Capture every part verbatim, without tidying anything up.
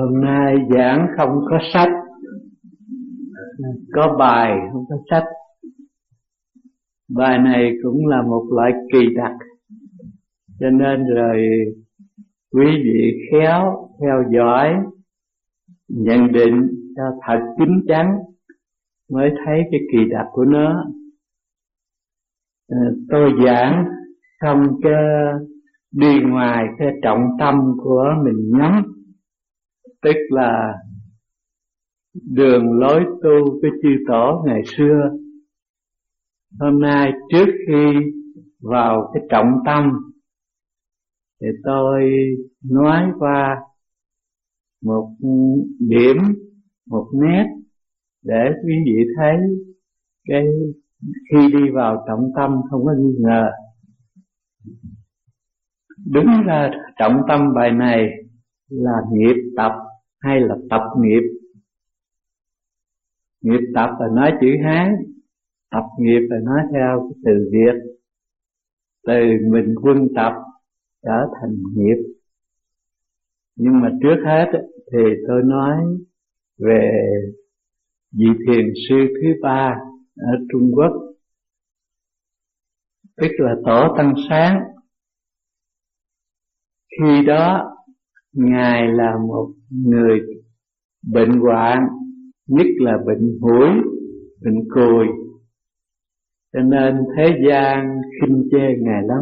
Hôm nay giảng không có sách, có bài không có sách. Bài này cũng là một loại kỳ đặc, cho nên rồi quý vị khéo theo dõi, nhận định cho thật chín chắn mới thấy cái kỳ đặc của nó. À, tôi giảng không có đi ngoài cái trọng tâm của mình nhắm, tức là đường lối tu cái chư tổ ngày xưa. Hôm nay trước khi vào cái trọng tâm thì tôi nói qua một điểm, một nét để quý vị thấy cái khi đi vào trọng tâm không có nghi ngờ. Đúng ra trọng tâm bài này là nghiệp tập hay là tập nghiệp. Nghiệp tập là nói chữ Hán, tập nghiệp là nói theo cái từ Việt. Từ mình quân tập trở thành nghiệp. Nhưng mà trước hết thì tôi nói về vị thiền sư thứ ba ở Trung Quốc, tức là Tổ Tăng Sáng. Khi đó Ngài là một người bệnh hoạn, nhất là bệnh hủi, bệnh cùi, cho nên thế gian khinh chê Ngài lắm.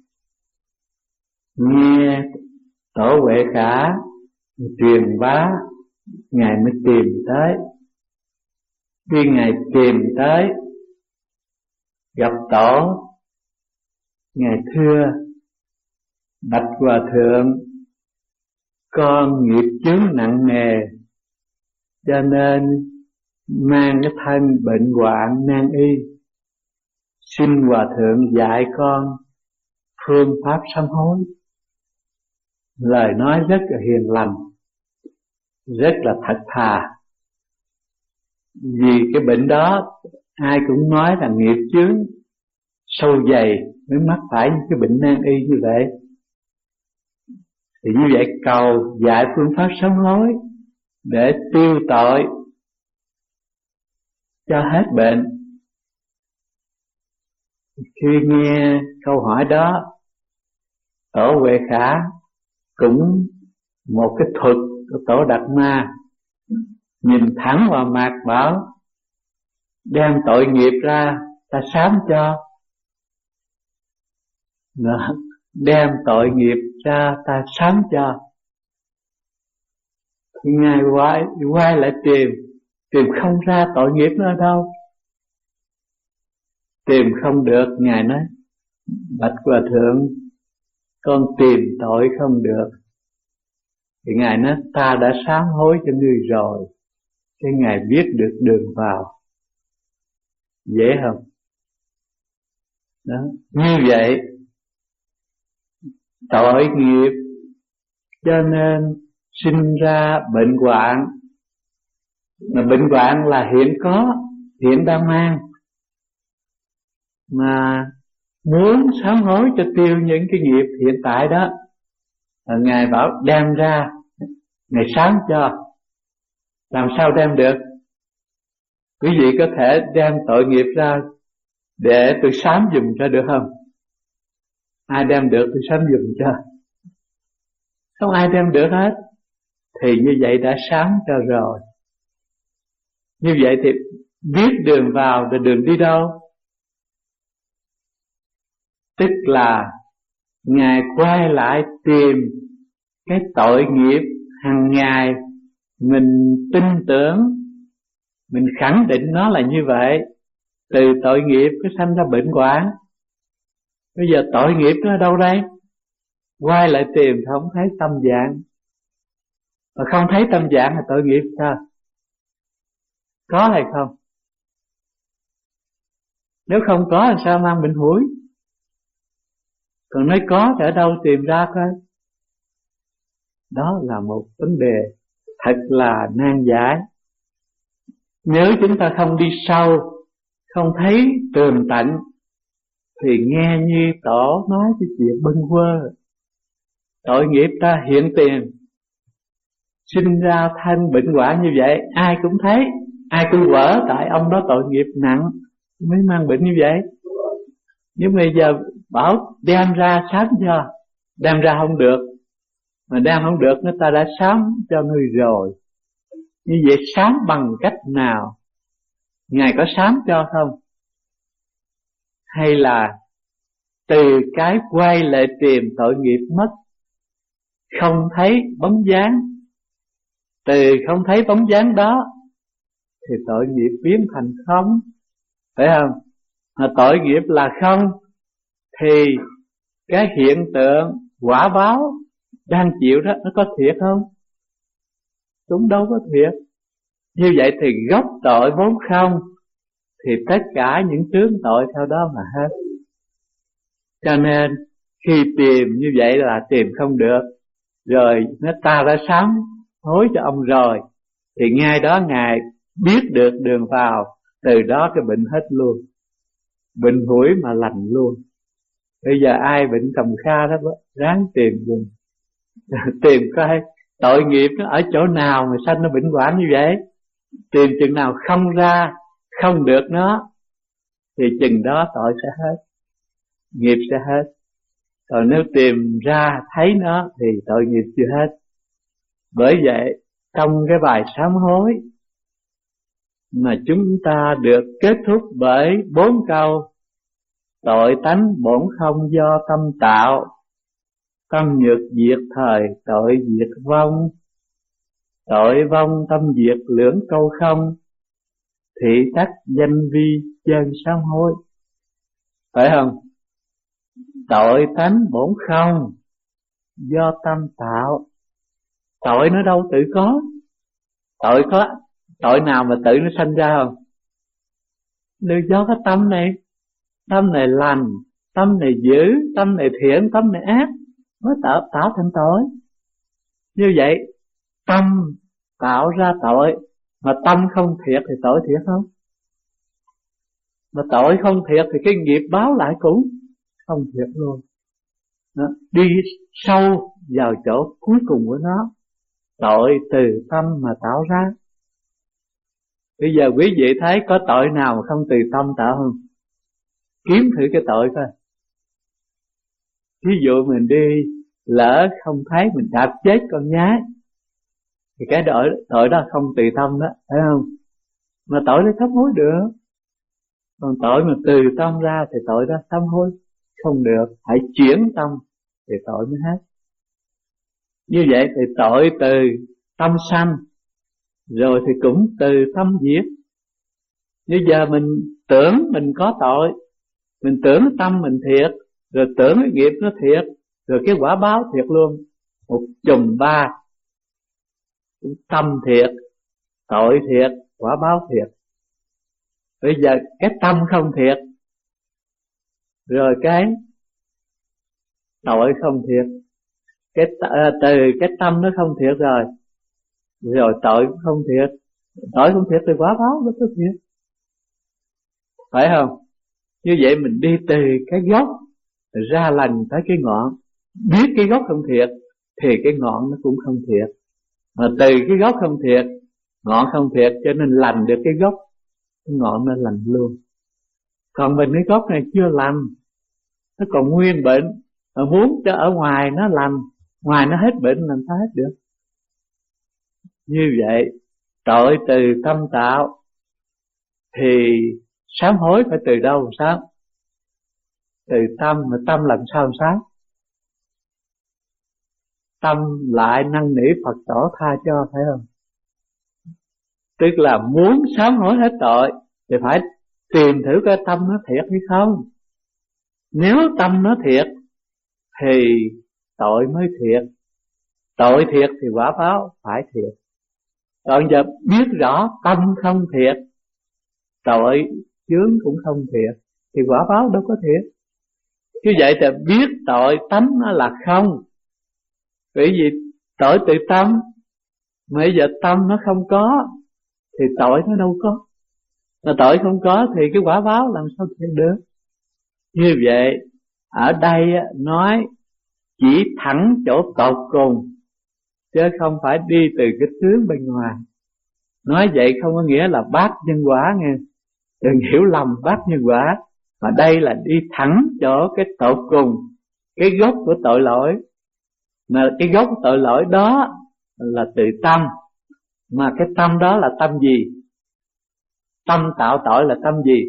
Nghe Tổ Huệ Khả truyền bá, Ngài mới tìm tới. Khi Ngài tìm tới gặp Tổ, Ngài thưa: bạch Hòa Thượng, con nghiệp chướng nặng nề, cho nên mang cái thân bệnh hoạn nan y. Xin Hòa Thượng dạy con phương pháp sám hối. Lời nói rất là hiền lành, rất là thật thà. Vì cái bệnh đó ai cũng nói là nghiệp chướng sâu dày mới mắc phải cái bệnh nan y như vậy. Thì như vậy cầu dạy phương pháp sám hối để tiêu tội cho hết bệnh. Khi nghe câu hỏi đó, Tổ Huệ Khả cũng một cái thuật của Tổ Đạt Ma, nhìn thẳng vào mặt bảo: đem tội nghiệp ra ta sám cho. Đó, đem tội nghiệp ra ta sám cho. Thì Ngài quay, quay lại tìm, tìm không ra tội nghiệp nó ở đâu. Tìm không được, Ngài nói: bạch Hòa Thượng, con tìm tội không được. Thì Ngài nói: ta đã sám hối cho ngươi rồi. Cái Ngài biết được đường vào. Dễ không? Đó. Như vậy tội nghiệp cho nên sinh ra bệnh hoạn. Mà bệnh hoạn là hiện có, hiện đang mang. Mà muốn sám hối cho tiêu những cái nghiệp hiện tại đó, Ngài bảo đem ra, Ngài sám cho. Làm sao đem được? Quý vị có thể đem tội nghiệp ra để tôi sám dùm cho được không? Ai đem được tôi sám dùm cho? Không ai đem được hết. Thì như vậy đã sám cho rồi. Như vậy thì biết đường vào và đường đi đâu? Tức là Ngài quay lại tìm cái tội nghiệp hàng ngày mình tin tưởng, mình khẳng định nó là như vậy. Từ tội nghiệp cái sanh ra bệnh hoạn. Bây giờ tội nghiệp nó ở đâu đây? Quay lại tìm thì không thấy tâm dạng. Mà không thấy tâm dạng là tội nghiệp sao? Có hay không? Nếu không có thì sao mang bệnh hủi? Còn nói có thì ở đâu tìm ra coi? Đó là một vấn đề thật là nan giải. Nếu chúng ta không đi sâu, không thấy tường tận, thì nghe như Tổ nói cái chuyện bâng quơ. Tội nghiệp ta hiện tiền, sinh ra thân bệnh hoạn như vậy, ai cũng thấy, ai cũng quở, tại ông đó tội nghiệp nặng mới mang bệnh như vậy. Nhưng bây giờ bảo đem ra sám cho, đem ra không được, mà đem không được người ta đã sám cho người rồi. Như vậy sám bằng cách nào? Ngài có sám cho không? Hay là từ cái quay lại tìm tội nghiệp mất, không thấy bóng dáng, từ không thấy bóng dáng đó thì tội nghiệp biến thành không, phải không? Mà tội nghiệp là không thì cái hiện tượng quả báo đang chịu đó nó có thiệt không? Cũng đâu có thiệt. Như vậy thì gốc tội vốn không, thì tất cả những chướng tội theo đó mà hết. Cho nên khi tìm như vậy là tìm không được, rồi nó ta đã sám hối cho ông rồi, thì ngay đó Ngài biết được đường vào, từ đó cái bệnh hết luôn, bệnh hủi mà lành luôn. Bây giờ ai bệnh cầm kha đó ráng tìm dùng tìm coi tội nghiệp nó ở chỗ nào mà sanh nó bệnh hoạn như vậy. Tìm chừng nào không ra, không được nó, thì chừng đó tội sẽ hết, nghiệp sẽ hết. Còn nếu tìm ra thấy nó thì tội nghiệp chưa hết. Bởi vậy trong cái bài sám hối mà chúng ta được kết thúc bởi bốn câu: tội tánh bổn không do tâm tạo, tâm nhược diệt thời tội diệt vong, tội vong tâm diệt lưỡng câu không, thị tắc danh vi chân sám hối. Phải không? Tội tánh bổn không do tâm tạo. Tội nó đâu tự có. Tội có tội nào mà tự nó sanh ra không? Đều do cái tâm này. Tâm này lành, tâm này dữ, tâm này thiện, tâm này ác mới tạo, tạo thành tội. Như vậy tâm tạo ra tội, mà tâm không thiệt thì tội thiệt không? Mà tội không thiệt thì cái nghiệp báo lại cũng không thiệt luôn. Đó, đi sâu vào chỗ cuối cùng của nó, tội từ tâm mà tạo ra. Bây giờ quý vị thấy có tội nào mà không từ tâm tạo không? Kiếm thử cái tội coi. Ví dụ mình đi lỡ không thấy mình đạp chết con nhái, thì cái tội, tội đó không từ tâm đó, phải không? Mà tội đó sám hối được. Còn tội mà từ tâm ra thì tội đó sám hối không được. Hãy chuyển tâm thì tội mới hết. Như vậy thì tội từ tâm sanh, rồi thì cũng từ tâm diệt. Như giờ mình tưởng mình có tội, mình tưởng tâm mình thiệt, rồi tưởng cái nghiệp nó thiệt, rồi cái quả báo thiệt luôn. Một chùm ba, tâm thiệt, tội thiệt, quả báo thiệt. Bây giờ cái tâm không thiệt, rồi cái tội không thiệt. Cái từ cái tâm nó không thiệt rồi, rồi tội cũng không thiệt. Tội không thiệt thì quả báo nó có thiệt, phải không? Như vậy mình đi từ cái gốc ra lành tới cái ngọn. Biết cái gốc không thiệt thì cái ngọn nó cũng không thiệt. Mà từ cái gốc không thiệt, ngọn không thiệt, cho nên lành được cái gốc, cái ngọn nó lành luôn. Còn mình cái gốc này chưa lành, nó còn nguyên bệnh, mà muốn cho ở ngoài nó lành, ngoài nó hết bệnh làm sao hết được. Như vậy tội từ tâm tạo thì sám hối phải từ đâu sao? Từ tâm, mà tâm làm sao sám? Tâm lại năn nỉ Phật tổ tha cho, phải không? Tức là muốn sám hối hết tội thì phải tìm thử coi tâm nó thiệt hay không. Nếu tâm nó thiệt thì tội mới thiệt. Tội thiệt thì quả báo phải thiệt. Còn giờ biết rõ tâm không thiệt, tội chướng cũng không thiệt, thì quả báo đâu có thiệt. Như vậy thì biết tội tánh nó là không. Bởi vì tội từ tâm, mà bây giờ tâm nó không có thì tội nó đâu có. Mà tội không có thì cái quả báo làm sao thiệt được. Như vậy ở đây nói chỉ thẳng chỗ tột cùng chứ không phải đi từ cái tướng bên ngoài. Nói vậy không có nghĩa là bác nhân quả nghe, đừng hiểu lầm bác nhân quả, mà đây là đi thẳng chỗ cái tột cùng, cái gốc của tội lỗi. Mà cái gốc của tội lỗi đó là từ tâm, mà cái tâm đó là tâm gì? Tâm tạo tội là tâm gì?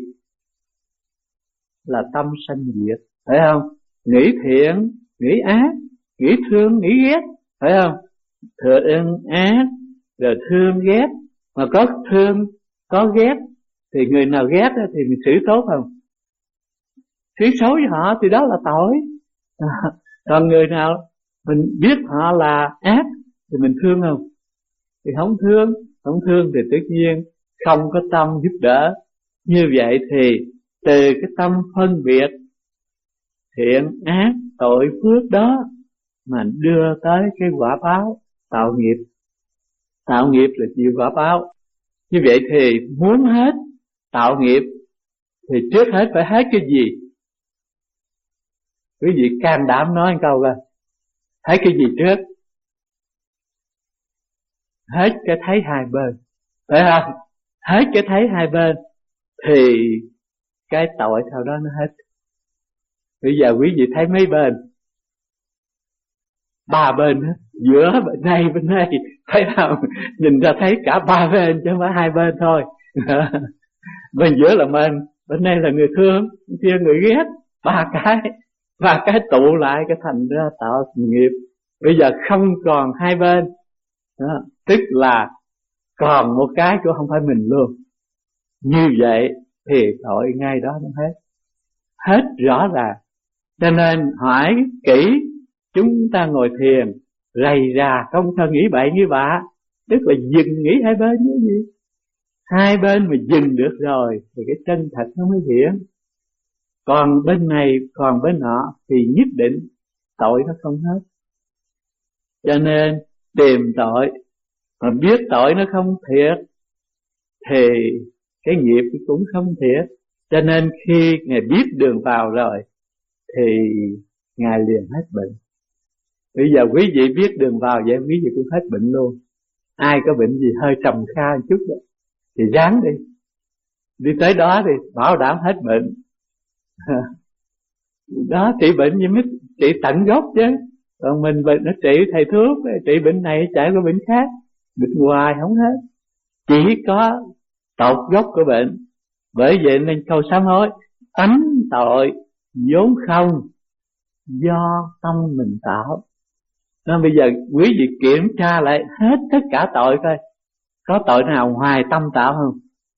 Là tâm sanh diệt, phải không? Nghĩ thiện, nghĩ ác, nghĩ thương, nghĩ ghét, phải không? Thương ác, rồi thương ghét. Mà có thương, có ghét, thì người nào ghét thì mình xử tốt không? Xử xấu với họ thì đó là tội. À, còn người nào mình biết họ là ác thì mình thương không? Thì không thương. Không thương thì tất nhiên không có tâm giúp đỡ. Như vậy thì từ cái tâm phân biệt thiện ác tội phước đó mà đưa tới cái quả báo tạo nghiệp. Tạo nghiệp là chịu quả báo. Như vậy thì muốn hết tạo nghiệp thì trước hết phải hết cái gì? Quý vị can đảm nói một câu coi, hết cái gì trước? Hết cái thấy hai bên, phải không? Hết cái thấy hai bên thì cái tội sau đó nó hết. Bây giờ quý vị thấy mấy bên? Ba bên hết, giữa bên này bên này, thấy không? Nhìn ra thấy cả ba bên chứ không phải hai bên thôi. Bên giữa là mình, bên đây là người thương, bên kia người ghét. Ba cái, ba cái tụ lại cái thành ra tạo nghiệp. Bây giờ không còn hai bên đó, tức là còn một cái cũng không phải mình luôn. Như vậy thì tội ngay đó nó hết. Hết rõ ràng. Cho nên hỏi kỹ, chúng ta ngồi thiền rầy rà không sao nghĩ bậy như bạ, tức là dừng nghĩ hai bên như gì. Hai bên mà dừng được rồi thì cái chân thật nó mới hiện. Còn bên này còn bên nọ thì nhất định tội nó không hết. Cho nên tìm tội mà biết tội nó không thiệt thì cái nghiệp cũng không thiệt. Cho nên khi Ngài biết đường vào rồi thì Ngài liền hết bệnh. Bây giờ quý vị biết đường vào vậy, quý vị cũng hết bệnh luôn. Ai có bệnh gì hơi trầm kha một chút đó thì ráng đi, đi tới đó thì bảo đảm hết bệnh. Đó, trị bệnh như mới trị tận gốc chứ. Còn mình bệnh nó trị thầy thuốc, trị bệnh này chạy qua bệnh khác, bệnh hoài không hết. Chỉ có tột gốc của bệnh. Bởi vậy nên câu sám hối, tánh tội vốn không, do tâm mình tạo. Nên bây giờ quý vị kiểm tra lại hết tất cả tội coi, có tội nào ngoài tâm tạo không?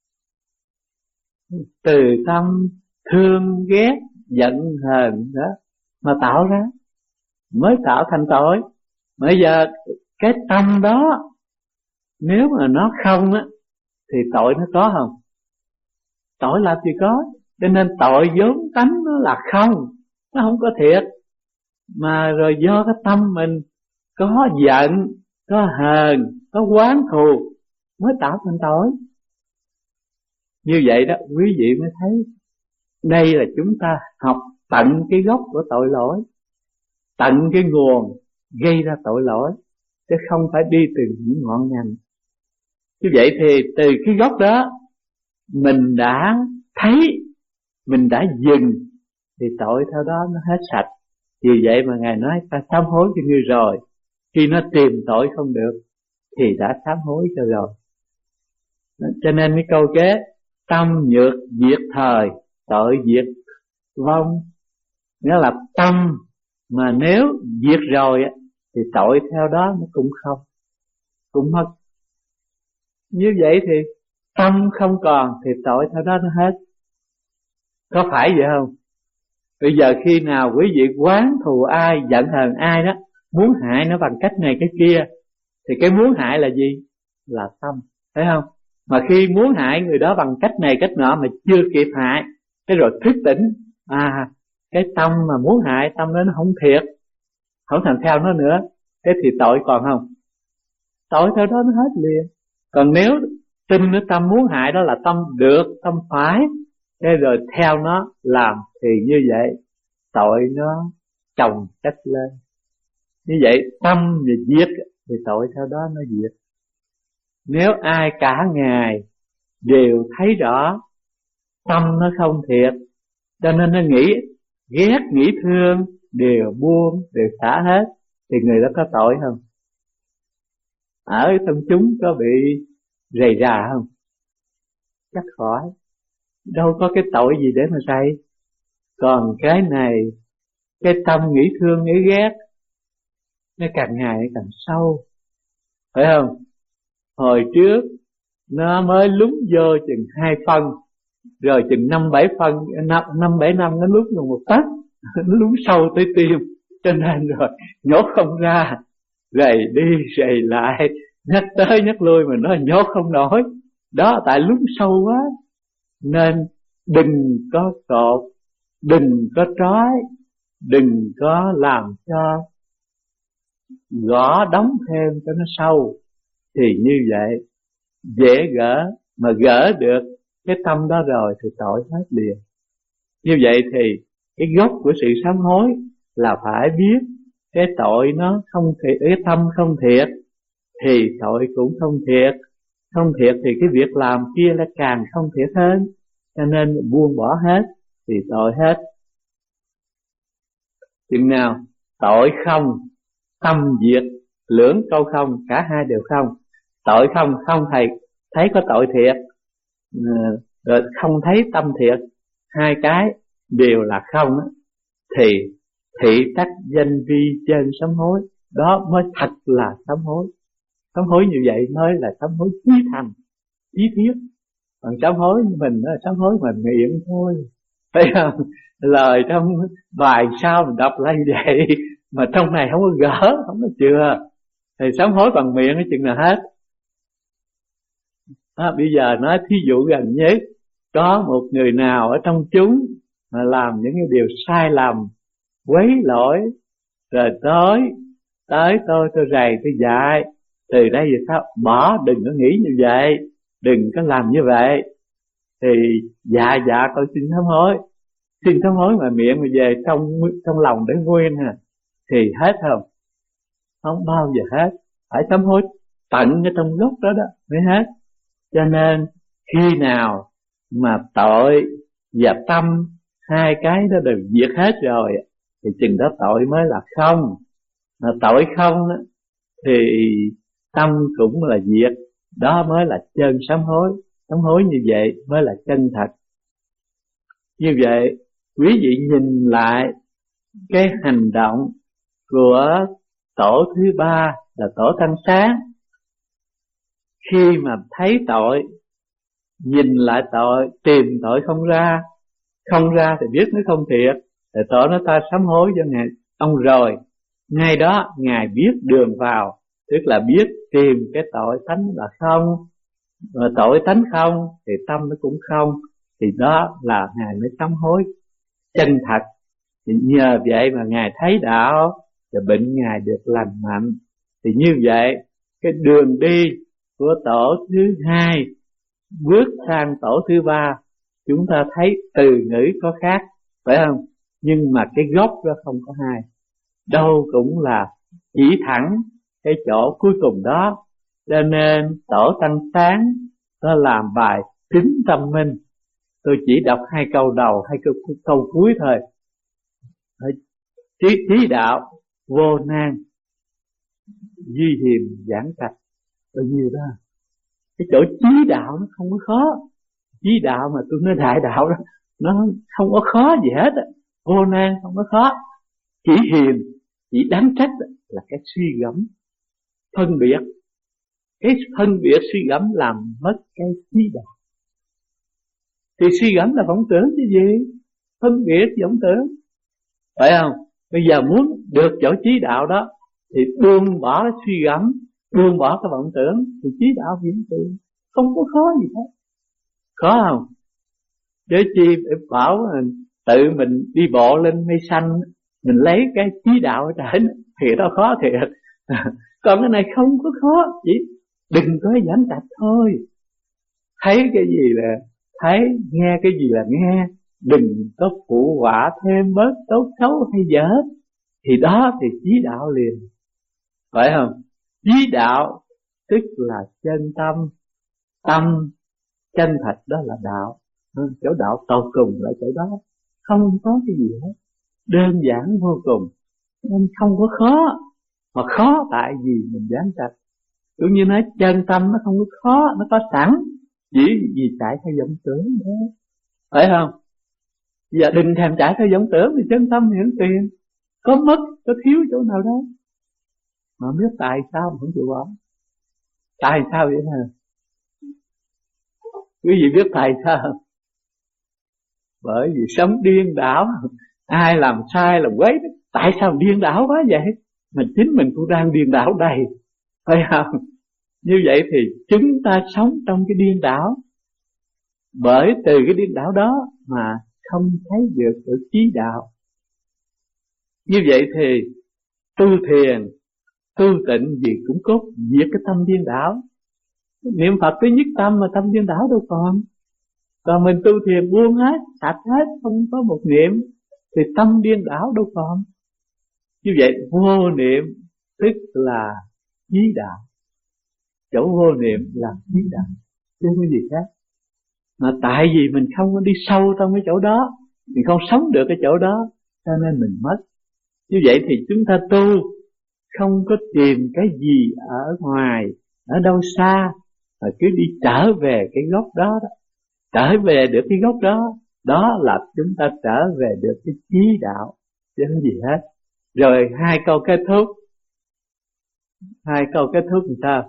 Từ tâm thương ghét giận hờn đó mà tạo ra mới tạo thành tội. Bây giờ cái tâm đó nếu mà nó không á thì tội nó có không? Tội làm gì có. Cho nên tội vốn tánh nó là không, nó không có thiệt. Mà rồi do cái tâm mình có giận, có hờn, có oán thù mới tạo thành tội. Như vậy đó quý vị mới thấy đây là chúng ta học tận cái gốc của tội lỗi, tận cái nguồn gây ra tội lỗi, chứ không phải đi từ những ngọn ngành. Như vậy thì từ cái gốc đó mình đã thấy, mình đã dừng thì tội theo đó nó hết sạch. Vì vậy mà Ngài nói ta sám hối cho ngươi rồi. Khi nó tìm tội không được thì đã sám hối cho rồi. Cho nên cái câu kế tâm nhược diệt thời, tội diệt vong. Nghĩa là tâm mà nếu diệt rồi thì tội theo đó nó cũng không, cũng mất. Như vậy thì tâm không còn thì tội theo đó nó hết. Có phải vậy không? Bây giờ khi nào quý vị oán thù ai, giận hờn ai đó, muốn hại nó bằng cách này cái kia, thì cái muốn hại là gì? Là tâm, thấy không? Mà khi muốn hại người đó bằng cách này cách nọ mà chưa kịp hại, cái rồi thức tỉnh, à cái tâm mà muốn hại, tâm đó nó không thiệt, không thành theo nó nữa, thế thì tội còn không? Tội theo đó nó hết liền. Còn nếu tin nó tâm muốn hại đó là tâm được, tâm phải, thế rồi theo nó làm thì như vậy tội nó chồng chất lên. Như vậy tâm và diệt thì tội theo đó nó diệt. Nếu ai cả ngày đều thấy rõ tâm nó không thiệt, cho nên nó nghĩ ghét nghĩ thương đều buông đều xả hết, thì người đó có tội không? Ở trong chúng có bị rầy rà không? Chắc khỏi. Đâu có cái tội gì để mà rầy. Còn cái này, cái tâm nghĩ thương nghĩ ghét nó càng ngày càng sâu, phải không? Hồi trước nó mới lúng vô chừng hai phân, rồi chừng năm bảy phân, năm năm bảy năm nó lúng vào một tấc, nó lúng sâu tới tim, cho nên rồi nhổ không ra, rầy đi rầy lại, nhắc tới nhắc lui mà nó nhổ không nổi. Đó tại lúng sâu quá, nên đừng có cột, đừng có trói, đừng có làm cho gõ đóng thêm cho nó sâu. Thì như vậy dễ gỡ, mà gỡ được cái tâm đó rồi thì tội hết liền. Như vậy thì cái gốc của sự sám hối là phải biết cái tội nó không thiệt, cái tâm không thiệt thì tội cũng không thiệt. Không thiệt thì cái việc làm kia là càng không thiệt hơn, cho nên buông bỏ hết thì tội hết. Chừng nào tội không, tâm diệt, lưỡng câu không, cả hai đều không. Tội không, không thầy thấy có tội thiệt, rồi không thấy tâm thiệt, hai cái đều là không á, thì thị tắc danh vi trên sám hối, đó mới thật là sám hối. Sám hối như vậy mới là sám hối chí thành, chí thiết. Còn sám hối mình đó là sám hối bằng miệng thôi, phải không? Lời trong bài sau mình đọc lại vậy, mà trong này không có gỡ, không có chừa, thì sám hối bằng miệng cái chừng nào hết. À, bây giờ nói thí dụ gần nhất, có một người nào ở trong chúng mà làm những cái điều sai lầm, quấy lỗi, rồi tới tới tôi tôi rầy tôi dạy, từ đây về sau bỏ, đừng có nghĩ như vậy, đừng có làm như vậy, thì dạ dạ con xin sám hối, xin sám hối mà miệng mà về trong trong lòng để nguyên ha, thì hết không? Không bao giờ hết, phải sám hối tận ở trong gốc đó đó mới hết. Cho nên khi nào mà tội và tâm hai cái đó đều diệt hết rồi thì chừng đó tội mới là không. Mà tội không đó, thì tâm cũng là diệt, đó mới là chân sám hối. Sám hối như vậy mới là chân thật. Như vậy quý vị nhìn lại cái hành động của tổ thứ ba là tổ Thanh Sáng. Khi mà thấy tội, nhìn lại tội, tìm tội không ra, không ra thì biết nó không thiệt, thì tổ nó ta sám hối cho ngài ông rồi. Ngay đó ngài biết đường vào, tức là biết tìm cái tội tánh là không, và tội tánh không thì tâm nó cũng không, thì đó là ngài mới sám hối chân thật. Thì nhờ vậy mà ngài thấy đạo và bệnh ngài được lành mạnh. Thì như vậy cái đường đi của tổ thứ hai bước sang tổ thứ ba, chúng ta thấy từ ngữ có khác, phải không? Nhưng mà cái gốc đó không có hai, đâu cũng là chỉ thẳng cái chỗ cuối cùng đó. Cho nên tổ Thanh Sáng nó làm bài kính tâm minh. Tôi chỉ đọc hai câu đầu, hai câu, câu cuối thôi. Trí, trí đạo vô nan, duy hiền giảng trạch, bao nhiêu đó. Cái chỗ trí đạo nó không có khó. Trí đạo mà tôi nói đại đạo đó, nó không có khó gì hết. Vô nan không có khó. Chỉ hiền, chỉ đáng trách là cái suy gẫm, phân biệt. Cái phân biệt suy gẫm làm mất cái trí đạo. Thì suy gẫm là vọng tưởng chứ gì? Phân biệt vọng tưởng, phải không? Bây giờ muốn được chỗ trí đạo đó thì buông bỏ cái suy gẫm, buông bỏ cái vọng tưởng, thì trí đạo hiện tiền, không có khó gì hết. Khó không? Chứ chi bảo tự mình đi bộ lên mây xanh, mình lấy cái trí đạo ở trển thì đó khó thiệt. Còn cái này không có khó, chỉ đừng có giảng trạch thôi. Thấy cái gì là thấy, nghe cái gì là nghe, đừng có phụ họa thêm bớt tốt xấu hay dở, thì đó thì trí đạo liền, phải không? Chí đạo tức là chân tâm. Tâm chân thật đó là đạo. Chỗ đạo tột cùng là chỗ đó, không có cái gì hết, đơn giản vô cùng, nên không có khó. Mà khó tại vì mình giảng trạch. Cũng như nói chân tâm nó không có khó, nó có sẵn, chỉ vì chạy theo vọng tưởng thôi, phải không? Giờ đừng thèm chạy theo vọng tưởng thì chân tâm hiển tiền, có mất, có thiếu chỗ nào đó. Mà biết tại sao mà không chịu bỏ. Tại sao vậy hả? Quý vị biết tại sao? Bởi vì sống điên đảo, ai làm sai làm quấy, tại sao điên đảo quá vậy? Mà chính mình cũng đang điên đảo đầy, phải không? Như vậy thì chúng ta sống trong cái điên đảo. Bởi từ cái điên đảo đó mà không thấy được sự chí đạo. Như vậy thì tu thiền, tu tịnh gì cũng cốt diệt cái tâm điên đảo. Niệm Phật cái nhất tâm mà tâm điên đảo đâu còn. Còn mình tu thiền buông hết, sạch hết, không có một niệm thì tâm điên đảo đâu còn. Như vậy vô niệm tức là chí đạo. Chỗ vô niệm là chí đạo, chứ không có gì khác. Mà tại vì mình không có đi sâu trong cái chỗ đó, mình không sống được cái chỗ đó, cho nên mình mất. Như vậy thì chúng ta tu không có tìm cái gì ở ngoài, ở đâu xa, mà cứ đi trở về cái gốc đó, đó. Trở về được cái gốc đó, đó là chúng ta trở về được cái chí đạo, chứ không gì hết. Rồi hai câu kết thúc, hai câu kết thúc làm sao?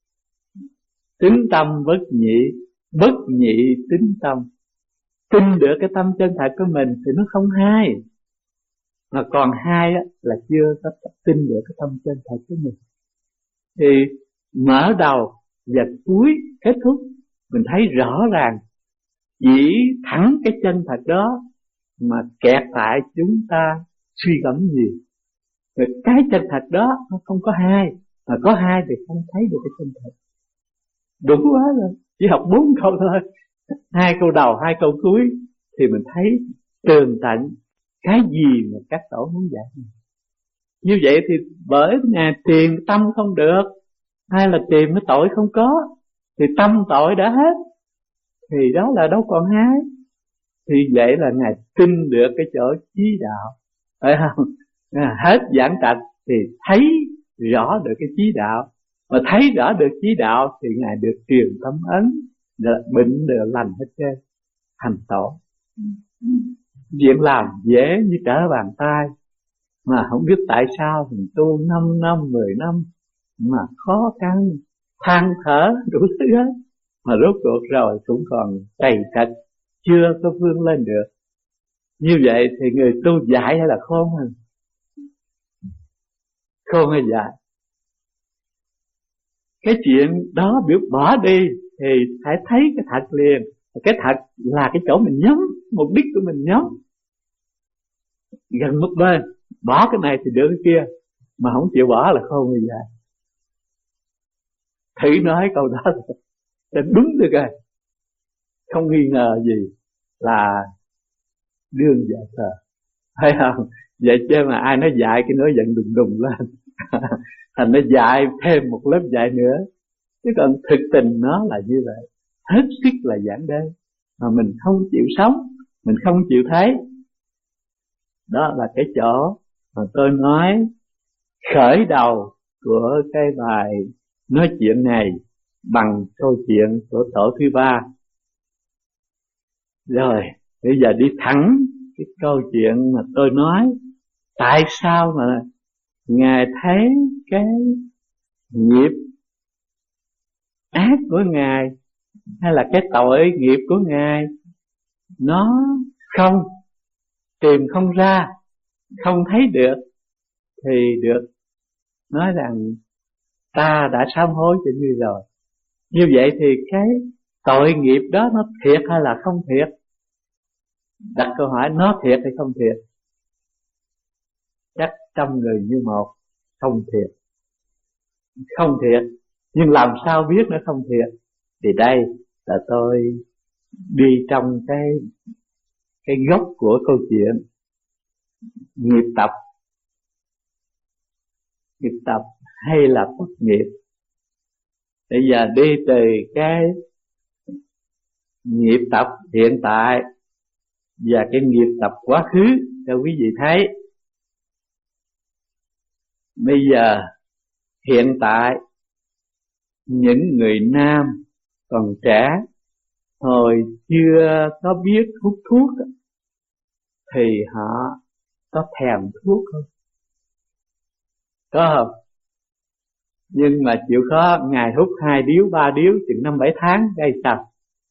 Tính tâm bất nhị, bất nhị tính tâm. Tin được cái tâm chân thật của mình thì nó không hai, mà còn hai á, là chưa có tin được cái tâm chân thật của mình. Thì mở đầu và cuối kết thúc mình thấy rõ ràng, chỉ thẳng cái chân thật đó mà kẹt tại chúng ta suy gẫm nhiều. Rồi cái chân thật đó nó không có hai, mà có hai thì không thấy được cái chân thật. Đúng quá rồi, chỉ học bốn câu thôi, hai câu đầu, hai câu cuối thì mình thấy tường tận cái gì mà các tổ muốn dạy. Như vậy thì bởi Ngài tìm tâm không được, hay là tìm cái tội không có, thì tâm tội đã hết, thì đó là đâu còn hai. Thì vậy là Ngài tin được cái chỗ chí đạo, phải không? Hết giảng trạch thì thấy rõ được cái chí đạo, mà thấy rõ được chí đạo thì Ngài được truyền tâm ấn, bệnh đều lành hết trơn, thành tổ. Việc làm dễ như trở bàn tay, mà không biết tại sao mình tu năm năm, mười năm mà khó khăn, than thở đủ thứ hết, mà rốt cuộc rồi cũng còn trầy trật, chưa có vươn lên được. Như vậy thì người tu dạy hay là khôn hơn? Khôn hay dạy? Cái chuyện đó biểu bỏ đi thì phải thấy cái thật liền. Cái thật là cái chỗ mình nhắm, mục đích của mình nhắm gần một bên, bỏ cái này thì được cái kia, mà không chịu bỏ là khôn hay dạy? Thử nói câu đó là đúng được rồi, không nghi ngờ gì là đương dạy thờ, thấy không? Vậy chứ mà ai nói dạy cái nói giận đùng đùng lên thành nó dạy thêm một lớp dạy nữa. Chứ còn thực tình nó là như vậy, hết sức là giản đơn, mà mình không chịu sống, mình không chịu thấy. Đó là cái chỗ mà tôi nói khởi đầu của cái bài nói chuyện này bằng câu chuyện của tổ thứ ba. Rồi bây giờ đi thẳng cái câu chuyện mà tôi nói, tại sao mà Ngài thấy cái nghiệp ác của Ngài hay là cái tội nghiệp của Ngài nó không tìm không ra, không thấy được, thì được nói rằng ta đã sám hối cho ngươi rồi. Như vậy thì cái tội nghiệp đó nó thiệt hay là không thiệt? Đặt câu hỏi nó thiệt hay không thiệt? Chắc trăm người như một, không thiệt. Không thiệt, nhưng làm sao biết nó không thiệt? Thì đây là tôi đi trong cái cái gốc của câu chuyện nghiệp tập. nghiệp tập hay là bất nghiệp. Bây giờ đi từ cái nghiệp tập hiện tại và cái nghiệp tập quá khứ cho quý vị thấy. Bây giờ hiện tại những người nam còn trẻ, hồi chưa có biết hút thuốc thì họ có thèm thuốc không? Có không? Nhưng mà chịu khó ngày hút hai điếu ba điếu chừng năm bảy tháng gây sạch.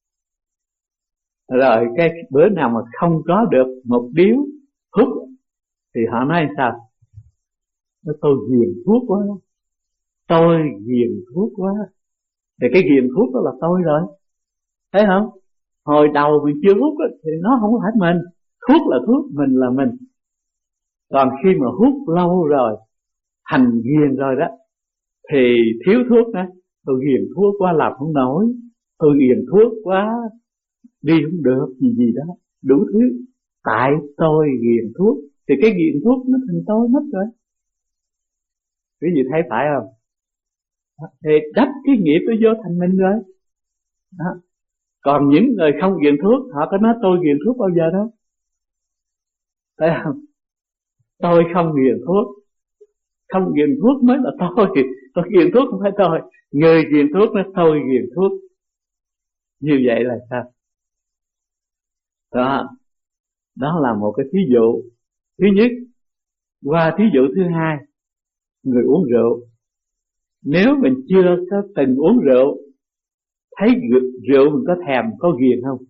Rồi cái bữa nào mà không có được một điếu hút thì họ nói sao? Nói tôi ghiền thuốc quá, tôi ghiền thuốc quá. Thì cái ghiền thuốc đó là tôi rồi, thấy không? Hồi đầu mình chưa hút thì nó không phải mình, thuốc là thuốc, mình là mình. Còn khi mà hút lâu rồi thành ghiền rồi đó thì thiếu thuốc đó. Tôi ghiền thuốc quá làm không nổi, tôi ghiền thuốc quá đi không được, gì gì đó đủ thứ. Tại tôi ghiền thuốc thì cái ghiền thuốc nó thành tôi mất rồi. Quý vị thấy phải không? Thì đắp cái nghiệp nó vô thành mình rồi đó. Còn những người không ghiền thuốc, họ có nói tôi ghiền thuốc bao giờ đâu, thấy không? Tôi không ghiền thuốc, không ghiền thuốc mới là tôi. Tôi ghiền thuốc không phải tôi, người ghiền thuốc nó tôi ghiền thuốc. Như vậy là sao? Đó, đó là một cái thí dụ thứ nhất. Qua thí dụ thứ hai, người uống rượu. Nếu mình chưa có từng uống rượu, thấy rượu mình có thèm, có ghiền không?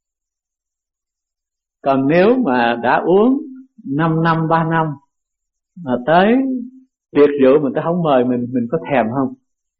Còn nếu mà đã uống năm năm, ba năm mà tới tiệc rượu mình ta không mời mình, mình có thèm không?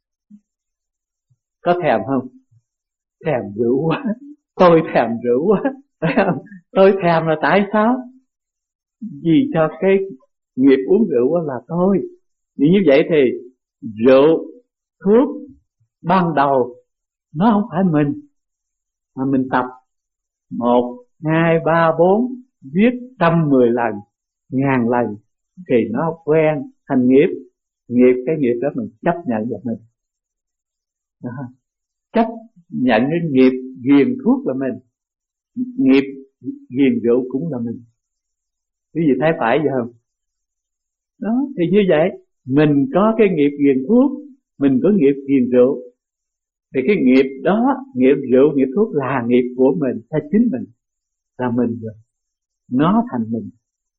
Có thèm không? Thèm rượu quá, tôi thèm rượu quá. Tôi thèm là tại sao? Vì cho cái nghiệp uống rượu là tôi. Vì như vậy thì rượu, thuốc ban đầu nó không phải mình, mà mình tập một, hai, ba, bốn, viết trăm mười lần, ngàn lần thì nó quen thành nghiệp. Nghiệp, cái nghiệp đó mình chấp nhận được mình đó. Chấp nhận cái nghiệp ghiền thuốc là mình, nghiệp ghiền rượu cũng là mình. Quý vị thấy phải vậy không? Đó, thì như vậy mình có cái nghiệp ghiền thuốc, mình có nghiệp ghiền rượu. Thì cái nghiệp đó, nghiệp rượu, nghiệp thuốc là nghiệp của mình, hay chính mình, là mình rồi, nó thành mình.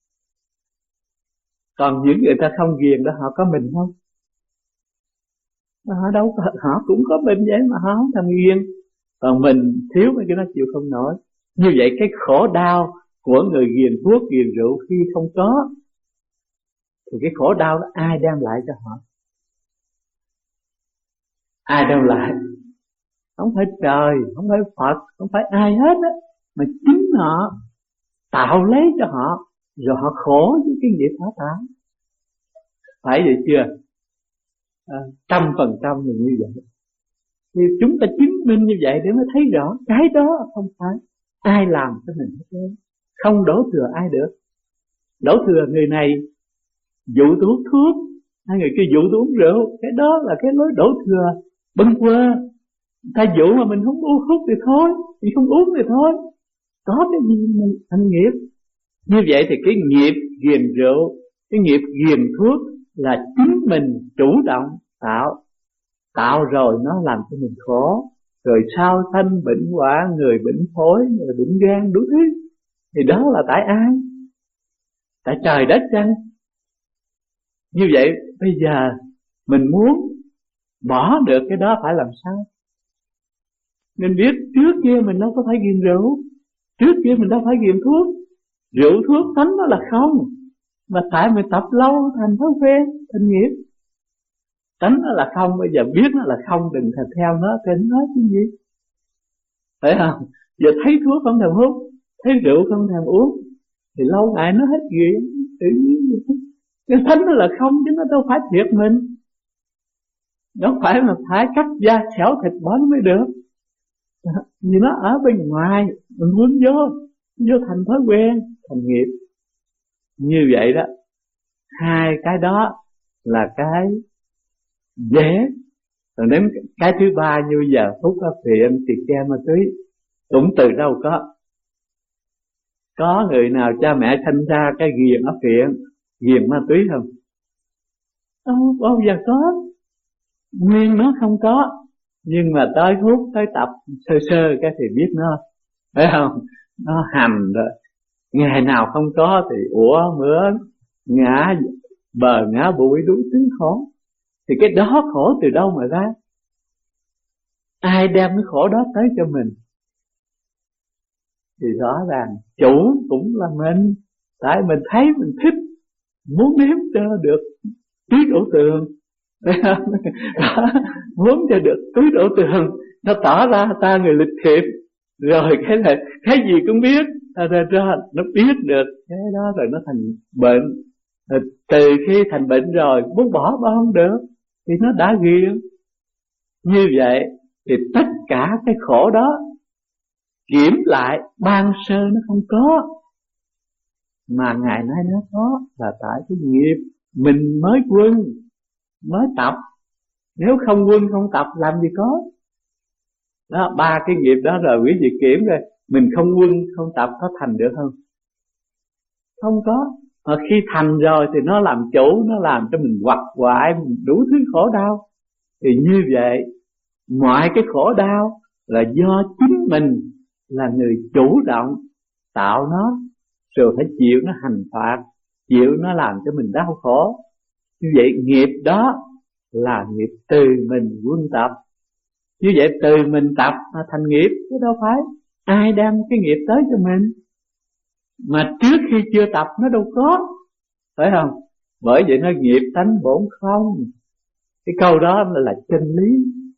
Còn những người ta không ghiền đó, họ có mình không? Họ đâu có, họ cũng có mình vậy mà họ không thành ghiền. Còn mình thiếu mấy cái nó chịu không nổi. Như vậy cái khổ đau của người ghiền thuốc, ghiền rượu khi không có, thì cái khổ đau đó ai đem lại cho họ? Ai đem lại? Không phải trời, không phải Phật, không phải ai hết á, mà chính họ tạo lấy cho họ, rồi họ khổ với cái nghiệp họ tạo. Phải vậy chưa? À, trăm phần trăm là như vậy. Thì chúng ta chứng minh như vậy để mới thấy rõ cái đó không phải ai làm cho mình hết trơn, không đổ thừa ai được. Đổ thừa người này dụ tôi hút thuốc, hai người kia dụ tôi uống rượu, cái đó là cái lối đổ thừa bâng quơ. Ta dụ mà mình không uống hút thì thôi, mình không uống thì thôi, có cái gì mình thành nghiệp. Như vậy thì cái nghiệp ghiền rượu, cái nghiệp ghiền thuốc là chính mình chủ động tạo. Tạo rồi nó làm cho mình khổ. Rồi sau sanh bệnh hoạn, người bệnh phổi, người bệnh gan, đủ thứ. Thì đó là tại ai? Tại trời đất chăng? Như vậy bây giờ mình muốn bỏ được cái đó phải làm sao? Mình biết trước kia mình đâu có phải ghiền rượu, trước kia mình đâu phải ghiền thuốc. Rượu thuốc tánh nó là không, mà tại mình tập lâu thành thói quen, thành nghiệp. Tánh nó là không, bây giờ biết nó là không, đừng thèm theo nó, thì nó cái gì? Phải không? Giờ thấy thuốc không thèm hút, thấy rượu không thèm uống, thì lâu ngày nó hết nghiện, tự nhiên. Cái tánh nó là không, chứ nó đâu phải thiệt mình. Đâu phải mà phải cắt da xẻo thịt bỏ nó mới được. Vì nó ở bên ngoài, mình muốn vô, vô thành thói quen, thành nghiệp. Như vậy đó, hai cái đó là cái dễ. Rồi đến cái thứ ba như bây giờ hút áp phiện thì ke ma túy cũng từ đâu có. Có người nào cha mẹ sinh ra cái ghiền áp phiện, ghiền ma túy không? Không bao giờ có. Nguyên nó không có. Nhưng mà tới hút, tới tập sơ sơ cái thì biết nó, phải không? Nó hành rồi. Ngày nào không có thì ủa mửa, ngã bờ ngã bụi đủ thứ khổ. Thì cái đó khổ từ đâu mà ra? Ai đem cái khổ đó tới cho mình? Thì rõ ràng chủ cũng là mình. Tại mình thấy mình thích, muốn nếm cho được túi đổ tường, muốn cho được túi đổ tường, nó tỏ ra ta người lịch thiệp, rồi cái này cái gì cũng biết, ra ra nó biết được cái đó rồi nó thành bệnh. Rồi từ khi thành bệnh rồi muốn bỏ bỏ không được thì nó đã ghiền. Như vậy thì tất cả cái khổ đó kiểm lại ban sơ nó không có, mà ngày nay nó có, là tại cái nghiệp mình mới quân, mới tập. Nếu không quân không tập làm gì có. Đó, ba cái nghiệp đó rồi quý vị kiểm rồi, mình không quân không tập có thành được không? Không có. Mà khi thành rồi thì nó làm chủ, nó làm cho mình quằn quại, mình đủ thứ khổ đau. Thì như vậy mọi cái khổ đau là do chính mình là người chủ động tạo nó, rồi phải chịu nó hành phạt, chịu nó làm cho mình đau khổ. Như vậy nghiệp đó là nghiệp từ mình quân tập. Như vậy từ mình tập mà thành nghiệp, chứ đâu phải ai đem cái nghiệp tới cho mình. Mà trước khi chưa tập nó đâu có, phải không? Bởi vậy nó nghiệp tánh bổn không. Cái câu đó là chân lý.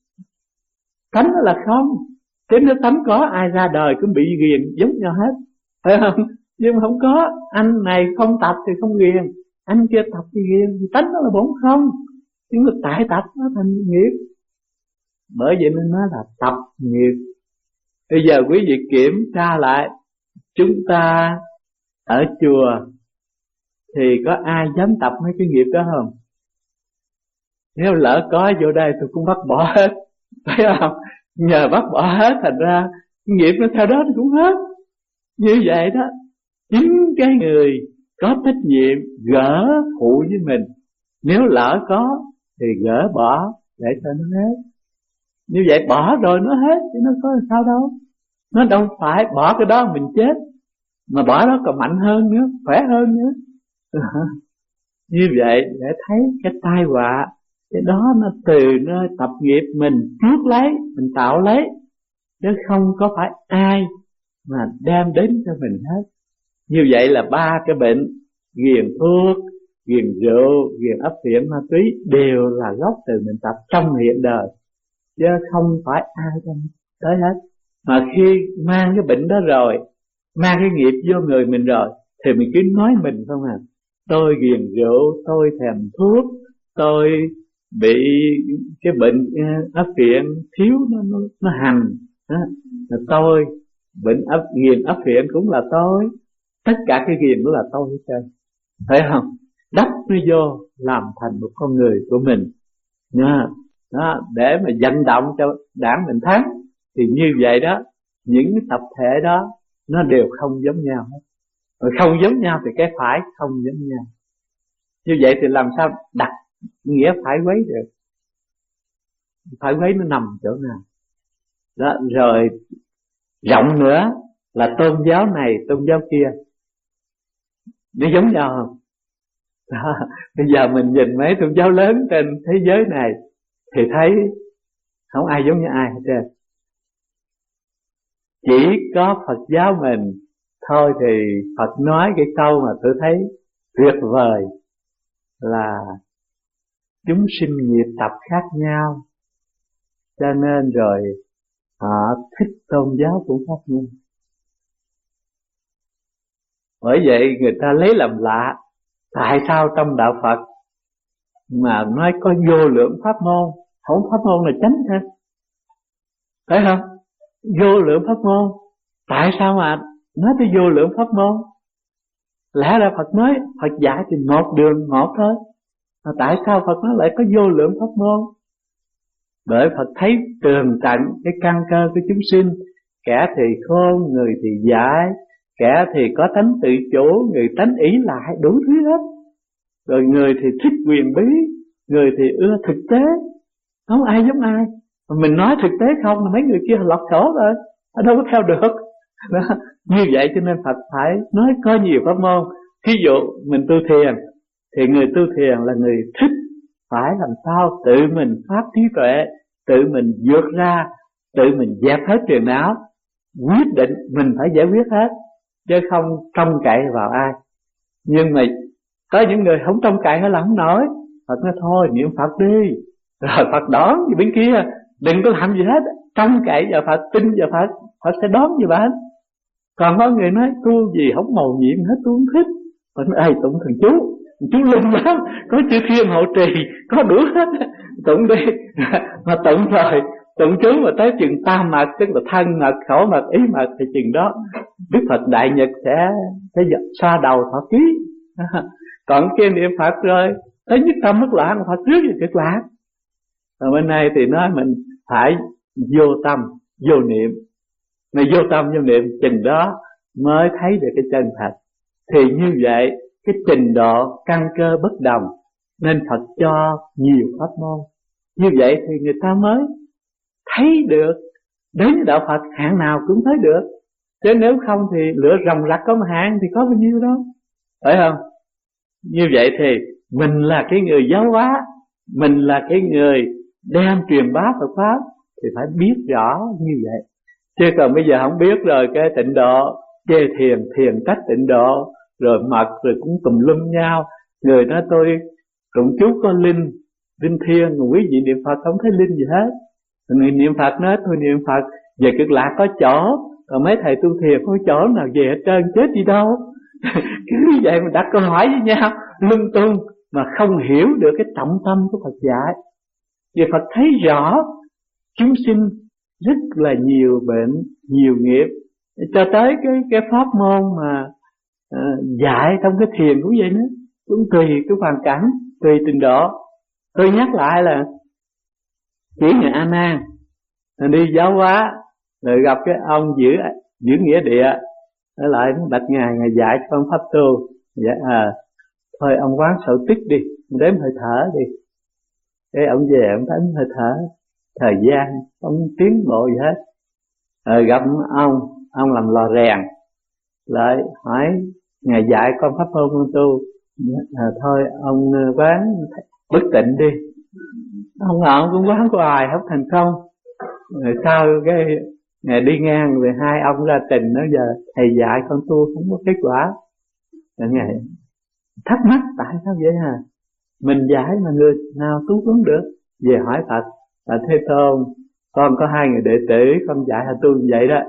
Tánh nó là không. Thế nếu tánh có, ai ra đời cũng bị ghiền giống nhau hết, phải không? Nhưng mà không có. Anh này không tập thì không ghiền, anh chưa tập thì ghiền. Tánh nó là bổn không, nhưng mà tại tập nó thành nghiệp. Bởi vậy nên nó là tập nghiệp. Bây giờ quý vị kiểm tra lại, chúng ta ở chùa thì có ai dám tập mấy cái nghiệp đó không? Nếu lỡ có vô đây tôi cũng bắt bỏ hết, phải không? Nhờ bắt bỏ hết, thành ra nghiệp nó theo đó thì cũng hết. Như vậy đó, chính cái người có trách nhiệm gỡ phụ với mình. Nếu lỡ có thì gỡ bỏ để cho nó hết. Như vậy bỏ rồi nó hết, chứ nó có sao đâu. Nó đâu phải bỏ cái đó mình chết, mà bỏ đó còn mạnh hơn nữa, khỏe hơn nữa. Như vậy để thấy cái tai họa, cái đó nó từ nơi tập nghiệp mình trước lấy, mình tạo lấy, chứ không có phải ai mà đem đến cho mình hết. Như vậy là ba cái bệnh ghiền thuốc, ghiền rượu, ghiền áp phiện ma túy đều là gốc từ mình tập trong hiện đời, chứ không phải ai đem tới hết. Mà khi mang cái bệnh đó rồi, mang cái nghiệp vô người mình rồi, thì mình cứ nói mình không à. Tôi ghiền rượu, tôi thèm thuốc, tôi bị cái bệnh áp phiện thiếu nó, nó, nó hành. Đó. Tôi bệnh áp ghiền áp phiện cũng là tôi. Tất cả cái ghiền đó là tôi hết trơn, phải không? Đắp nó vô làm thành một con người của mình nha. Đó, để mà vận động cho đảng mình thắng. Thì như vậy đó, những cái tập thể đó nó đều không giống nhau hết. Rồi không giống nhau thì cái phải không giống nhau. Như vậy thì làm sao đặt nghĩa phải quấy được? Phải quấy nó nằm chỗ nào? Đó, rồi rộng nữa là tôn giáo này, tôn giáo kia, nó giống nhau không? Đó, bây giờ mình nhìn mấy tôn giáo lớn trên thế giới này thì thấy không ai giống như ai hết trơn. Chỉ có Phật giáo mình thôi thì Phật nói cái câu mà tôi thấy tuyệt vời là chúng sinh nghiệp tập khác nhau, cho nên rồi họ thích tôn giáo cũng khác nhau. Bởi vậy người ta lấy làm lạ, tại sao trong đạo Phật mà nói có vô lượng pháp môn, không pháp môn là chánh hả? Phải không? Vô lượng pháp môn, tại sao mà nói tới vô lượng pháp môn? Lẽ ra Phật nói, Phật dạy thì một đường một thôi, Mà tại sao Phật nó lại có vô lượng pháp môn? Bởi Phật thấy tường tận cái căn cơ của chúng sinh. Kẻ thì khôn, người thì dại, kẻ thì có tánh tự chủ, người tánh ỷ lại, đủ thứ hết. Rồi người thì thích quyền bí, người thì ưa thực tế. Không ai giống ai. Mà mình nói thực tế không, mấy người kia lọt sổ rồi, đâu có theo được. Đó. Như vậy cho nên Phật phải nói có nhiều pháp môn. Thí dụ mình tu thiền, thì người tu thiền là người thích phải làm sao tự mình phát trí tuệ, tự mình vượt ra, tự mình dẹp hết phiền não, quyết định mình phải giải quyết hết, chứ không trông cậy vào ai. Nhưng mà có những người không trông cậy, nó làm không nổi. Phật nói thôi niệm Phật đi, rồi Phật đón gì bên kia, đừng có làm gì hết, trông cậy vào Phật, tin vào Phật, Phật sẽ đón gì bạn. Còn có người nói tu gì không mầu nhiệm hết, tôi không thích. Phật nói ê tụng thần chú, chú linh lắm, có chư thiên hộ trì, có đủ hết, tụng đi. Mà tụng rồi, tụng chú mà tới chừng tam mật, tức là thân mật, khẩu mật, ý mật, thì chừng đó Đức Phật Đại Nhật sẽ sẽ xoa đầu thọ ký. Còn kia niệm Phật rồi tới nhất tâm bất loạn, Phật trước thì cực lạc. Rồi bên này thì nói mình phải vô tâm, vô niệm. Mà vô tâm vô niệm chừng đó mới thấy được cái chân thật. Thì như vậy cái trình độ căn cơ bất đồng, nên Phật cho nhiều pháp môn. Như vậy thì người ta mới thấy được. Đến đạo Phật hạng nào cũng thấy được, chứ nếu không thì lửa rồng rặc có một hạng thì có bao nhiêu đâu, phải không? Như vậy thì mình là cái người giáo hóa, mình là cái người đem truyền bá Phật pháp, thì phải biết rõ như vậy. Chứ còn bây giờ không biết rồi cái tịnh độ, chê thiền, thiền cách tịnh độ, rồi mật, rồi cũng tùm lum nhau. Người nói tôi tụng chú có linh, linh thiêng, quý vị niệm Phật không thấy linh gì hết. Người niệm Phật nói tôi niệm Phật về cực lạc có chỗ, còn mấy thầy tu thiền có chỗ nào về hết trơn, chết gì đâu. Cứ như vậy mà đặt câu hỏi với nhau lung tung, mà không hiểu được cái trọng tâm của Phật dạy. Vì Phật thấy rõ chúng sinh rất là nhiều bệnh, nhiều nghiệp, cho tới cái cái pháp môn mà uh, dạy trong cái thiền cũng vậy nữa, cũng tùy cái hoàn cảnh, tùy trình độ. Tôi nhắc lại là chỉ người A Nan đi giáo hóa, rồi gặp cái ông giữ giữ nghĩa địa, ở lại nó bạch ngài, ngài dạy con pháp tu. Dạ à, thôi ông quán sở tích đi, đếm hơi thở đi. Cái ông về ông thấy hơi thở, thời gian không tiến bộ gì hết. Rồi gặp ông, ông làm lò rèn, lại hỏi ngài dạy con pháp môn con tu. À, thôi ông quán bất tịnh đi. Ông ông cũng quán hoài không thành công. Rồi sau cái ngày đi ngang về hai ông ra trình nói giờ thầy dạy con tu không có kết quả. Rồi ngài thắc mắc tại sao vậy hả? Mình dạy mà người nào tu cũng được. Về hỏi Phật là Thế Tôn, con có hai người đệ tử, con dạy là tu như vậy đó,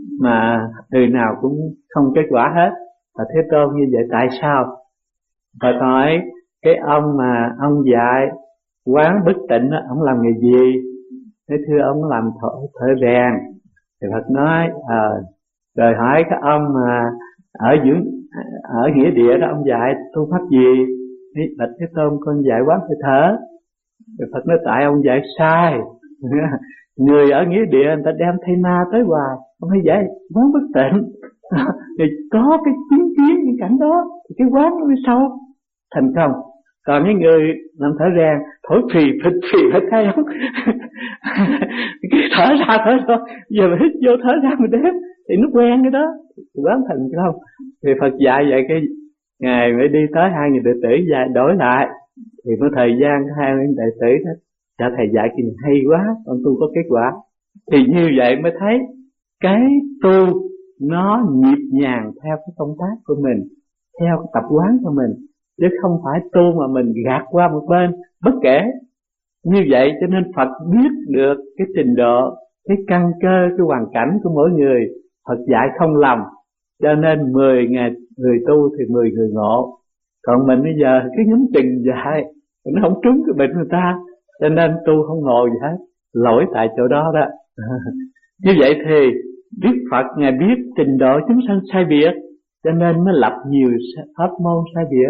mà người nào cũng không kết quả hết. Là Thế Tôn như vậy tại sao? Phật hỏi cái ông mà ông dạy quán bất tịnh đó, ông làm nghề gì? Thế thưa ông làm thợ, thợ rèn. Thì Phật nói à, rồi hỏi cái ông mà ở dưỡng ở nghĩa địa đó ông dạy tu pháp gì? Thế Bạch Thế Tôn con dạy quán hơi thở. Rồi Phật nói tại ông dạy sai. Người ở nghĩa địa người ta đem thay ma tới hoài, ông phải dạy quán bất tịnh. Thì có cái chứng kiến những cảnh đó thì cái quán nó mới sâu thành công. Còn những người làm thở rèn thổi phì phịch phì hết thấy không? Cái thở ra thở ra, giờ mà hít vô thở ra mình đếm thì nó quen cái đó, thì quán thành không? Thì Phật dạy vậy cái ngày mới đi tới hai người đệ tử dạy đổi lại, thì có thời gian hai người đệ tử đó cho thầy dạy cái hay quá, con tu có kết quả. Thì như vậy mới thấy cái tu nó nhịp nhàng theo cái công tác của mình, theo cái tập quán của mình, chứ không phải tu mà mình gạt qua một bên bất kể. Như vậy cho nên Phật biết được cái trình độ, cái căn cơ, cái hoàn cảnh của mỗi người. Phật dạy không lầm, cho nên mười ngày người tu thì mười người ngộ. Còn mình bây giờ cái ngắm chừng dạy nó không trúng cái bệnh người ta, cho nên tu không ngộ gì hết, lỗi tại chỗ đó đó. Như vậy thì Đức Phật Ngài biết trình độ chúng sanh sai biệt, cho nên mới lập nhiều pháp môn sai biệt.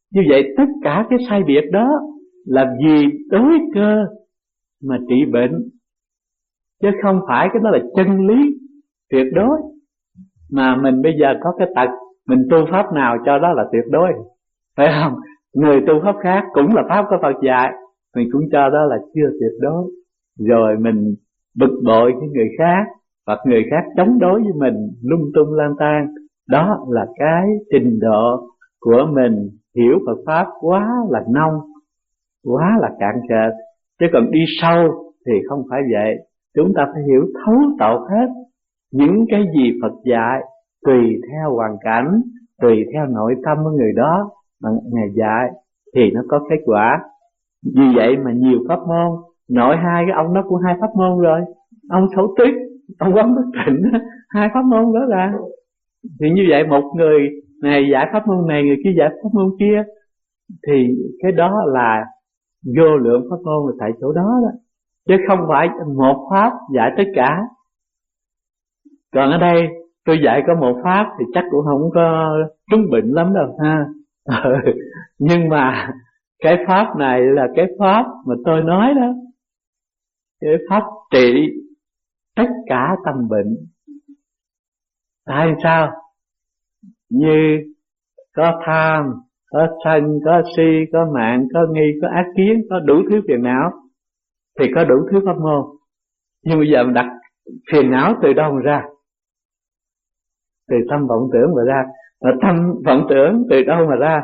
Như vậy tất cả cái sai biệt đó là vì đối cơ mà trị bệnh, chứ không phải cái đó là chân lý tuyệt đối. Mà mình bây giờ có cái tật mình tu pháp nào cho đó là tuyệt đối, phải không? Người tu pháp khác cũng là pháp của Phật dạy, mình cũng cho đó là chưa tuyệt đối. Rồi mình bực bội với người khác, hoặc người khác chống đối với mình lung tung lang tan. Đó là cái trình độ của mình hiểu Phật pháp quá là nông, quá là cạn kề. Chứ còn đi sâu thì không phải vậy. Chúng ta phải hiểu thấu tột hết những cái gì Phật dạy, tùy theo hoàn cảnh, tùy theo nội tâm của người đó mà Ngài dạy thì nó có kết quả. Vì vậy mà nhiều pháp môn, nội hai cái ông đó cũng hai pháp môn rồi. Ông Thủ Tuyết, ông Quán Bất Tịnh, hai pháp môn đó là. Thì như vậy một người này giải pháp môn này, người kia giải pháp môn kia, thì cái đó là vô lượng pháp môn là tại chỗ đó đó, chứ không phải một pháp dạy tất cả. Còn ở đây tôi dạy có một pháp thì chắc cũng không có trúng bệnh lắm đâu ha. Nhưng mà cái pháp này là cái pháp mà tôi nói đó, cái pháp trị tất cả tâm bệnh. Tại sao? Như có tham, có sân, có si, có mạng, có nghi, có ác kiến, có đủ thứ phiền não, thì có đủ thứ pháp môn. Nhưng bây giờ mình đặt phiền não từ đâu mà ra? Từ tâm vọng tưởng mà ra. Và tâm vọng tưởng từ đâu mà ra?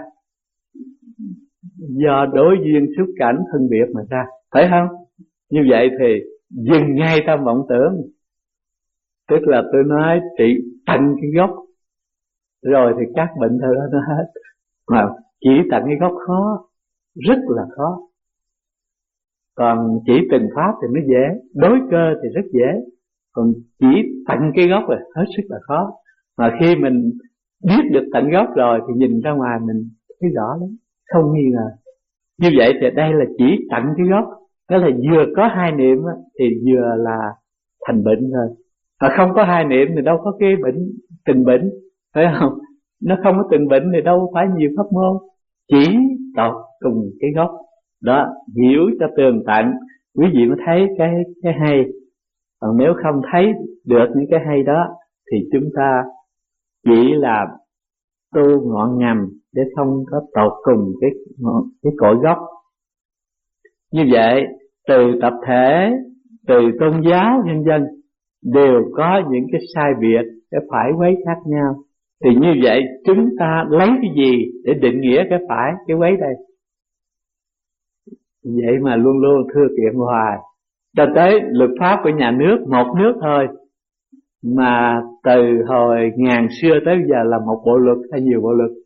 Do đối duyên xúc cảnh phân biệt mà ra, phải không? Như vậy thì dừng ngay tâm vọng tưởng. Tức là tôi nói trị tận cái gốc, rồi thì các bệnh thôi đó nó hết. Mà chỉ tận cái gốc khó, rất là khó. Còn chỉ từng pháp thì nó dễ, đối cơ thì rất dễ. Còn chỉ tận cái gốc là hết sức là khó. Mà khi mình biết được tận gốc rồi thì nhìn ra ngoài mình thấy rõ lắm, không nghi ngờ. Như vậy thì đây là chỉ tận cái gốc. Đó là vừa có hai niệm thì vừa là thành bệnh rồi. Mà không có hai niệm thì đâu có cái bệnh, từng bệnh, phải không? Nó không có từng bệnh thì đâu phải nhiều pháp môn. Chỉ tột cùng cái gốc. Đó, hiểu cho tường tận, quý vị mới thấy cái, cái hay. Còn nếu không thấy được những cái hay đó thì chúng ta chỉ là tu ngọn ngầm để không có tột cùng cái, cái cội gốc. Như vậy từ tập thể, từ tôn giáo nhân dân đều có những cái sai biệt, cái phải quấy khác nhau. Thì như vậy chúng ta lấy cái gì để định nghĩa cái phải, cái quấy đây? Vậy mà luôn luôn thưa kiện hoài, cho tới luật pháp của nhà nước một nước thôi, mà từ hồi ngàn xưa tới giờ là một bộ luật hay nhiều bộ luật.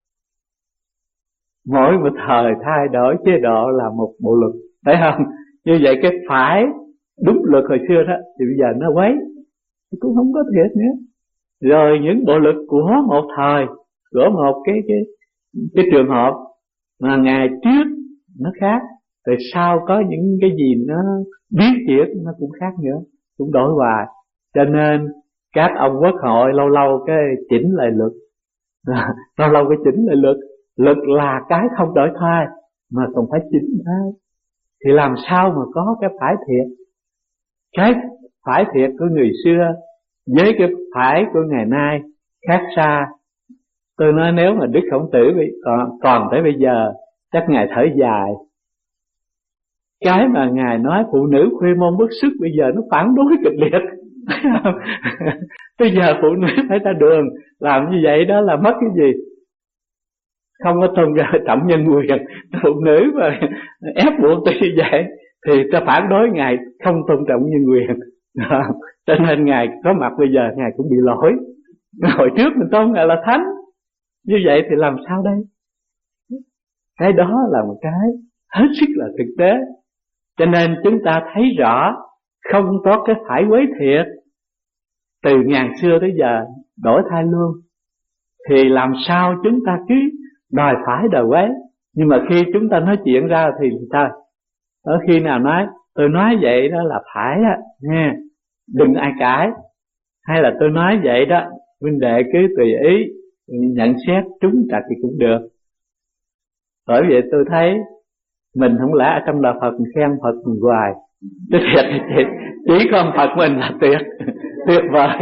Mỗi một thời thay đổi chế độ là một bộ luật, phải không? Như vậy cái phải đúng luật hồi xưa đó thì bây giờ nó quấy, cũng không có thiệt nữa. Rồi những bộ luật của một thời, của một cái cái cái trường hợp mà ngày trước nó khác, rồi sau có những cái gì nó biến chuyển nó cũng khác nữa, cũng đổi hoài. Cho nên các ông quốc hội lâu lâu cái chỉnh lại luật, lâu lâu cái chỉnh lại luật. Luật là cái không đổi thay mà còn phải chỉnh thay. Thì làm sao mà có cái phải thiệt? Cái phải thiệt của người xưa với cái phải của ngày nay khác xa. Tôi nói nếu mà Đức Khổng Tử còn, còn tới bây giờ chắc Ngài thở dài. Cái mà Ngài nói phụ nữ khuê môn bức sức bây giờ nó phản đối kịch liệt. Bây giờ phụ nữ phải ra đường làm như vậy đó là mất cái gì? Không có tôn trọng nhân quyền. Phụ nữ mà ép buộc tôi như vậy thì ta phản đối Ngài không tôn trọng nhân quyền. Cho nên Ngài có mặt bây giờ Ngài cũng bị lỗi. Hồi trước mình tôn Ngài là thánh. Như vậy thì làm sao đây? Cái đó là một cái hết sức là thực tế. Cho nên chúng ta thấy rõ không có cái phải quấy thiệt. Từ ngàn xưa tới giờ đổi thay luôn. Thì làm sao chúng ta cứ đòi phải đòi quấy. Nhưng mà khi chúng ta nói chuyện ra thì sao? Ở khi nào nói tôi nói vậy đó là phải á nha, đừng ai cãi. Hay là tôi nói vậy đó, huynh đệ cứ tùy ý nhận xét trúng trật thì cũng được. Bởi vậy tôi thấy mình không lẽ ở trong đạo Phật khen Phật hoài, chứ thiệt chỉ, chỉ có Phật mình là tuyệt tuyệt vời.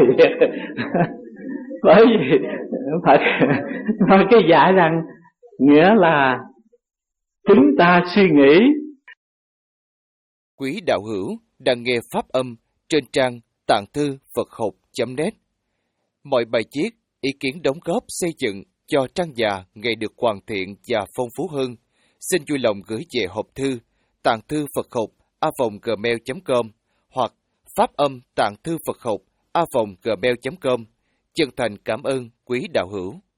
Bởi vì Phật nói cái dạy rằng nghĩa là chúng ta suy nghĩ. Quý đạo hữu đang nghe pháp âm trên trang tạng thư Phật học chấm net. Mọi bài viết, ý kiến đóng góp xây dựng cho trang già ngày được hoàn thiện và phong phú hơn, xin vui lòng gửi về hộp thư tạng thư Phật học a vòng gmail chấm com hoặc pháp âm tạng thư Phật học a vòng gmail chấm com. Chân thành cảm ơn quý đạo hữu.